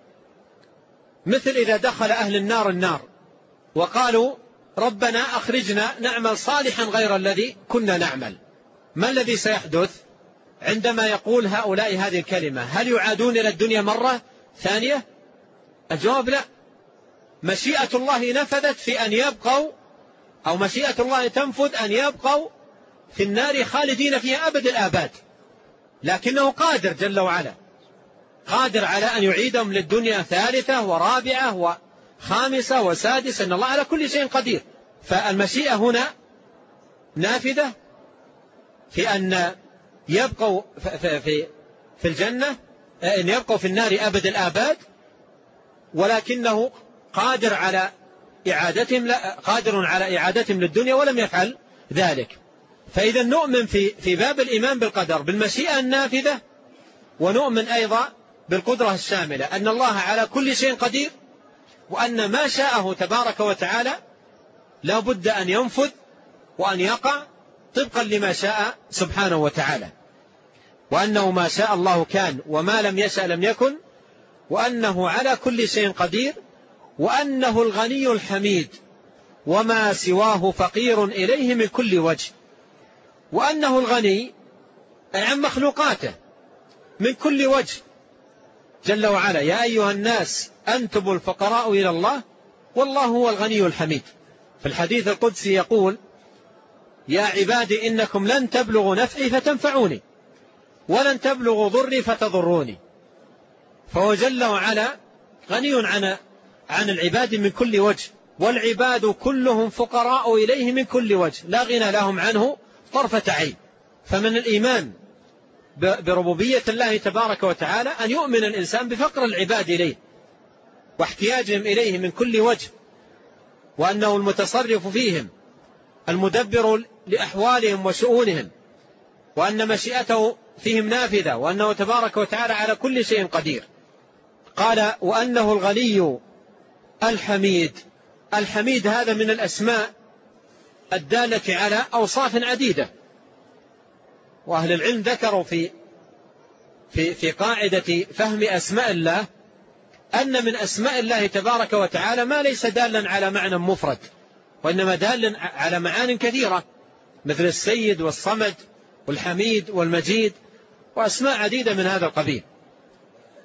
مثل إذا دخل أهل النار النار وقالوا ربنا أخرجنا نعمل صالحا غير الذي كنا نعمل، ما الذي سيحدث عندما يقول هؤلاء هذه الكلمة؟ هل يعادون إلى الدنيا مرة ثانية؟ الجواب لا. مشيئة الله نفذت في أن يبقوا، أو مشيئة الله تنفذ أن يبقوا في النار خالدين فيها أبد الآباد، لكنه قادر جل وعلا، قادر على أن يعيدهم للدنيا ثالثة ورابعة وخامسة وسادسة، أن الله على كل شيء قدير. فالمشيئة هنا نافذة في أن يبقوا في, في, في الجنة، أن يبقوا في النار أبد الآباد، ولكنه قادر على إعادتهم، قادر على إعادتهم للدنيا ولم يفعل ذلك. فإذا نؤمن في, في باب الإيمان بالقدر بالمشيئة النافذة، ونؤمن أيضا بالقدرة الشاملة، أن الله على كل شيء قدير، وأن ما شاءه تبارك وتعالى لا بد أن ينفذ وأن يقع طبقا لما شاء سبحانه وتعالى، وأنه ما شاء الله كان وما لم يشأ لم يكن، وأنه على كل شيء قدير، وأنه الغني الحميد وما سواه فقير إليه من كل وجه، وأنه الغني عن مخلوقاته من كل وجه جل وعلا. يا أيها الناس أنتم الفقراء إلى الله والله هو الغني الحميد. في الحديث القدسي يقول يا عبادي إنكم لن تبلغوا نفعي فتنفعوني ولن تبلغوا ضري فتضروني. فهو جل وعلا غني عن عن العباد من كل وجه، والعباد كلهم فقراء إليه من كل وجه، لا غنى لهم عنه طرفة عين. فمن الإيمان بربوبية الله تبارك وتعالى أن يؤمن الإنسان بفقر العباد إليه واحتياجهم إليه من كل وجه، وأنه المتصرف فيهم المدبر لأحوالهم وشؤونهم، وأن مشيئته فيهم نافذة، وأنه تبارك وتعالى على كل شيء قدير. قال وأنه الغني الحميد. الحميد هذا من الأسماء الدالة على أوصاف عديدة، وأهل العلم ذكروا في في في قاعدة فهم أسماء الله أن من أسماء الله تبارك وتعالى ما ليس دالا على معنى مفرد، وإنما دالا على معان كثيرة، مثل السيد والصمد والحميد والمجيد وأسماء عديدة من هذا القبيل.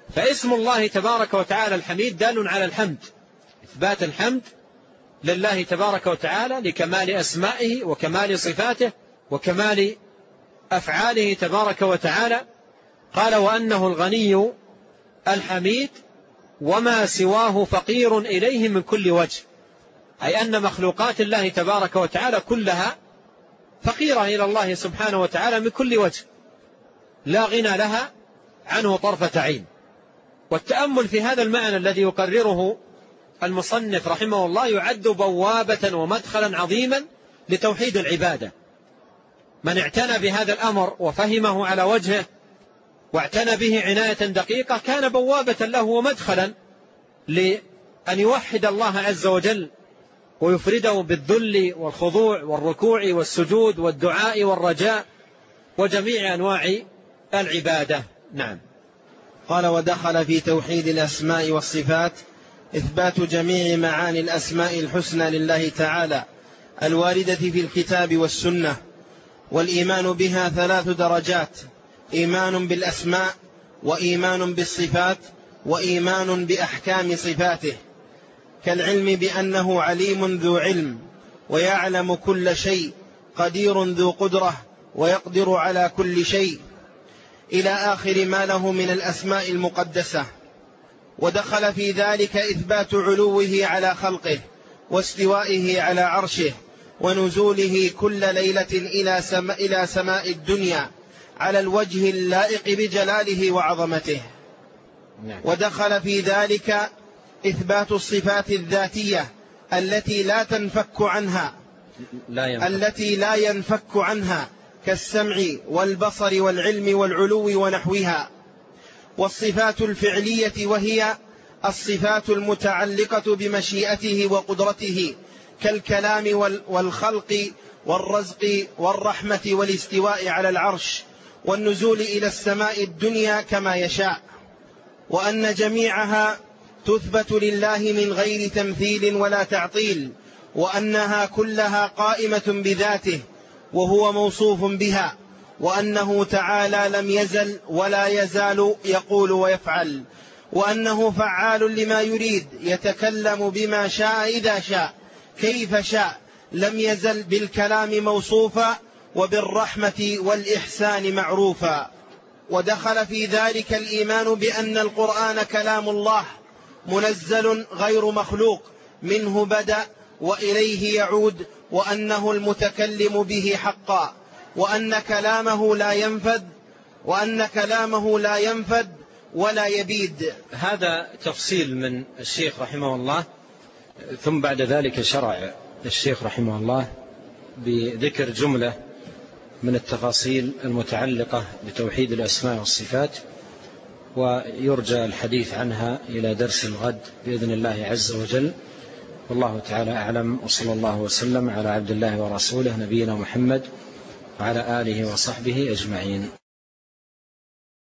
فاسم الله تبارك وتعالى الحميد دال على الحمد، إثبات الحمد لله تبارك وتعالى لكمال أسمائه وكمال صفاته وكمال أفعاله تبارك وتعالى. قال وأنه الغني الحميد وما سواه فقير إليه من كل وجه، أي أن مخلوقات الله تبارك وتعالى كلها فقيرة إلى الله سبحانه وتعالى من كل وجه، لا غنى لها عنه طرفة عين. والتأمل في هذا المعنى الذي يقرره المصنف رحمه الله يعد بوابة ومدخلا عظيما لتوحيد العبادة. من اعتنى بهذا الأمر وفهمه على وجهه واعتنى به عناية دقيقة كان بوابة له ومدخلا لأن يوحد الله عز وجل ويفرده بالذل والخضوع والركوع والسجود والدعاء والرجاء وجميع أنواع العبادة. نعم. قال ودخل في توحيد الأسماء والصفات إثبات جميع معاني الأسماء الحسنى لله تعالى الواردة في الكتاب والسنة، والإيمان بها ثلاث درجات: إيمان بالأسماء، وإيمان بالصفات، وإيمان بأحكام صفاته، كالعلم بأنه عليم ذو علم ويعلم كل شيء، قدير ذو قدرة ويقدر على كل شيء، إلى آخر ما له من الأسماء المقدسة. ودخل في ذلك إثبات علوه على خلقه واستوائه على عرشه ونزوله كل ليلة إلى سماء, إلى سماء الدنيا على الوجه اللائق بجلاله وعظمته. ودخل في ذلك إثبات الصفات الذاتية التي لا تنفك عنها لا ينفك. التي لا ينفك عنها كالسمع والبصر والعلم والعلو ونحوها. والصفات الفعلية وهي الصفات المتعلقة بمشيئته وقدرته كالكلام والخلق والرزق والرحمة والاستواء على العرش والنزول إلى السماء الدنيا كما يشاء. وأن جميعها تثبت لله من غير تمثيل ولا تعطيل، وأنها كلها قائمة بذاته وهو موصوف بها، وأنه تعالى لم يزل ولا يزال يقول ويفعل، وأنه فعال لما يريد يتكلم بما شاء إذا شاء كيف شاء، لم يزل بالكلام موصوفا وبالرحمة والإحسان معروفا. ودخل في ذلك الإيمان بأن القرآن كلام الله منزل غير مخلوق، منه بدأ وإليه يعود، وأنه المتكلم به حقا، وأن كلامه لا ينفد وأن كلامه لا ينفد ولا يبيد. هذا تفصيل من الشيخ رحمه الله. ثم بعد ذلك شرع الشيخ رحمه الله بذكر جملة من التفاصيل المتعلقة بتوحيد الأسماء والصفات، ويرجى الحديث عنها إلى درس الغد بإذن الله عز وجل. والله تعالى أعلم، وصلى الله وسلم على عبد الله ورسوله نبينا محمد وعلى آله وصحبه أجمعين.